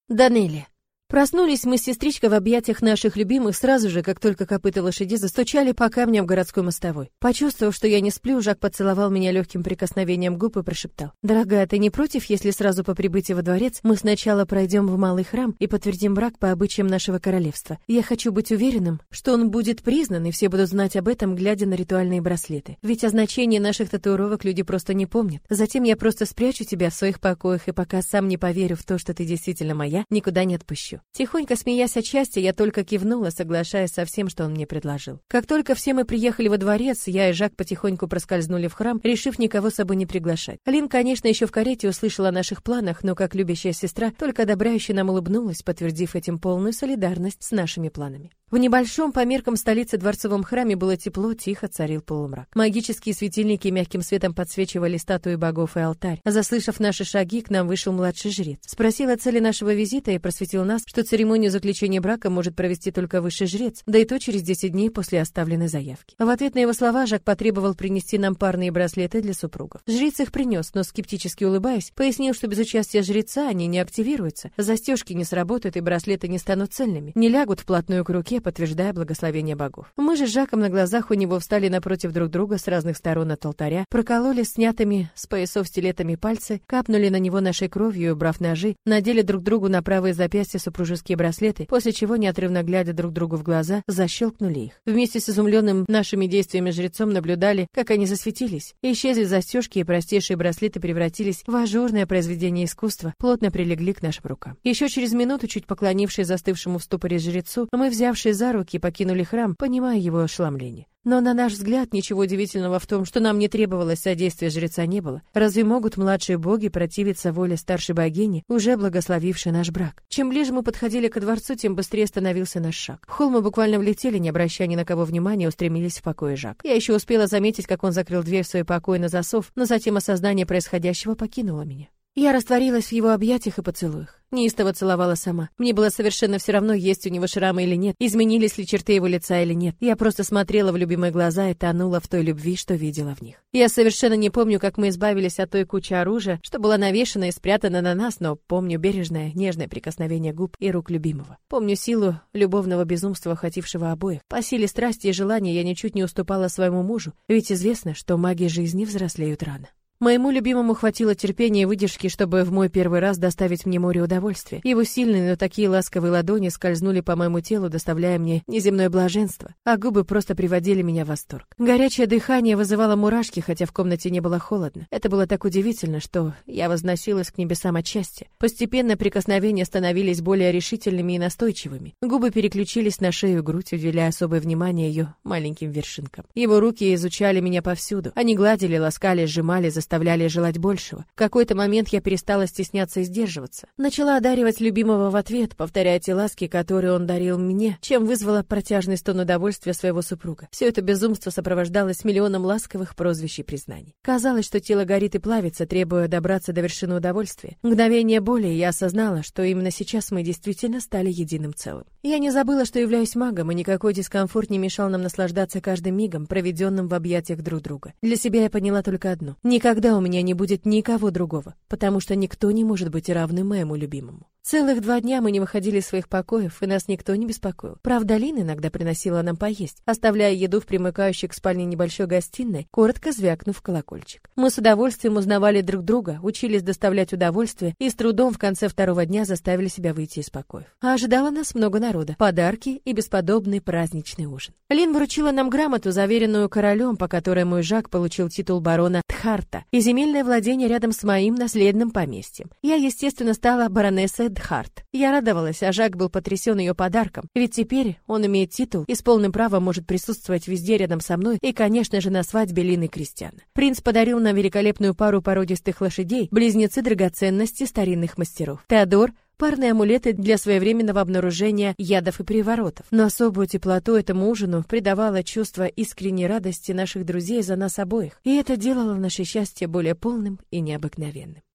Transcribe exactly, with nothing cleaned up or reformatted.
Данелия. Проснулись мы с сестричкой в объятиях наших любимых сразу же, как только копыта лошади застучали по камням городской мостовой. Почувствовав, что я не сплю, Жак поцеловал меня легким прикосновением губ и прошептал: «Дорогая, ты не против, если сразу по прибытии во дворец мы сначала пройдем в малый храм и подтвердим брак по обычаям нашего королевства? Я хочу быть уверенным, что он будет признан, и все будут знать об этом, глядя на ритуальные браслеты. Ведь о значении наших татуировок люди просто не помнят. Затем я просто спрячу тебя в своих покоях, и пока сам не поверю в то, что ты действительно моя, никуда не отпущу». Тихонько смеясь от счастья, я только кивнула, соглашаясь со всем, что он мне предложил. Как только все мы приехали во дворец, я и Жак потихоньку проскользнули в храм, решив никого с собой не приглашать. Лин, конечно, еще в карете услышала о наших планах, но как любящая сестра, только одобряюще нам улыбнулась, подтвердив этим полную солидарность с нашими планами. В небольшом, по меркам столицы, дворцовом храме было тепло, тихо царил полумрак. Магические светильники мягким светом подсвечивали статуи богов и алтарь. А заслышав наши шаги, к нам вышел младший жрец. Спросил о цели нашего визита и просветил нас, что церемонию заключения брака может провести только высший жрец, да и то через десять дней после оставленной заявки. В ответ на его слова Жак потребовал принести нам парные браслеты для супругов. Жрец их принес, но скептически улыбаясь, пояснил, что без участия жреца они не активируются, застежки не сработают и браслеты не станут цельными, не лягут вплотную к руке, подтверждая благословение богов. Мы же с Жаком на глазах у него встали напротив друг друга с разных сторон от алтаря, прокололи снятыми с поясов стилетами пальцы, капнули на него нашей кровью и, убрав ножи, надели друг другу на правые запястья супружеские браслеты, после чего, неотрывно глядя друг другу в глаза, защелкнули их. Вместе с изумленным нашими действиями жрецом наблюдали, как они засветились. Исчезли застежки, и простейшие браслеты превратились в ажурное произведение искусства, плотно прилегли к нашим рукам. Еще через минуту, чуть поклонившись застывшему в ступоре жрецу, мы, взявшие за руки, покинули храм, понимая его ошеломление. Но, на наш взгляд, ничего удивительного в том, что нам не требовалось содействия жреца, не было. Разве могут младшие боги противиться воле старшей богини, уже благословившей наш брак? Чем ближе мы подходили ко дворцу, тем быстрее становился наш шаг. В холл мы буквально влетели, не обращая ни на кого внимания, устремились в покое Жак. Я еще успела заметить, как он закрыл дверь в свой покой на засов, но затем осознание происходящего покинуло меня. Я растворилась в его объятиях и поцелуях. Неистово целовала сама. Мне было совершенно все равно, есть у него шрамы или нет, изменились ли черты его лица или нет. Я просто смотрела в любимые глаза и тонула в той любви, что видела в них. Я совершенно не помню, как мы избавились от той кучи оружия, что была навешана и спрятана на нас, но помню бережное, нежное прикосновение губ и рук любимого. Помню силу любовного безумства, охватившего обоих. По силе страсти и желания я ничуть не уступала своему мужу, ведь известно, что маги жизни взрослеют рано. Моему любимому хватило терпения и выдержки, чтобы в мой первый раз доставить мне море удовольствия. Его сильные, но такие ласковые ладони скользнули по моему телу, доставляя мне неземное блаженство, а губы просто приводили меня в восторг. Горячее дыхание вызывало мурашки, хотя в комнате не было холодно. Это было так удивительно, что я возносилась к небесам от счастья. Постепенно прикосновения становились более решительными и настойчивыми. Губы переключились на шею и грудь, уделяя особое внимание ее маленьким вершинкам. Его руки изучали меня повсюду. Они гладили, ласкали, сжимали, заставляли желать большего. В какой-то момент я перестала стесняться и сдерживаться. Начала одаривать любимого в ответ, повторяя те ласки, которые он дарил мне, чем вызвала протяжный стон удовольствия своего супруга. Все это безумство сопровождалось миллионом ласковых прозвищ и признаний. Казалось, что тело горит и плавится, требуя добраться до вершины удовольствия. Мгновение боли, и я осознала, что именно сейчас мы действительно стали единым целым. Я не забыла, что являюсь магом, и никакой дискомфорт не мешал нам наслаждаться каждым мигом, проведенным в объятиях друг друга. Для себя я поняла только одно: никогда Никогда у меня не будет никого другого, потому что никто не может быть равным моему любимому. Целых два дня мы не выходили из своих покоев, и нас никто не беспокоил. Правда, Лин иногда приносила нам поесть, оставляя еду в примыкающей к спальне небольшой гостиной, коротко звякнув колокольчик. Мы с удовольствием узнавали друг друга, учились доставлять удовольствие и с трудом в конце второго дня заставили себя выйти из покоев. А ожидало нас много народа, подарки и бесподобный праздничный ужин. Лин вручила нам грамоту, заверенную королем, по которой мой Жак получил титул барона Дхарта и земельное владение рядом с моим наследным поместьем. Я, естественно, стала баронессой Дхарт. Я радовалась, а Жак был потрясен ее подарком, ведь теперь он имеет титул и с полным правом может присутствовать везде рядом со мной и, конечно же, на свадьбе Лины и Кристиана. Принц подарил нам великолепную пару породистых лошадей, близнецы драгоценности старинных мастеров. Теодор — парные амулеты для своевременного обнаружения ядов и приворотов. Но особую теплоту этому ужину придавало чувство искренней радости наших друзей за нас обоих, и это делало наше счастье более полным и необыкновенным.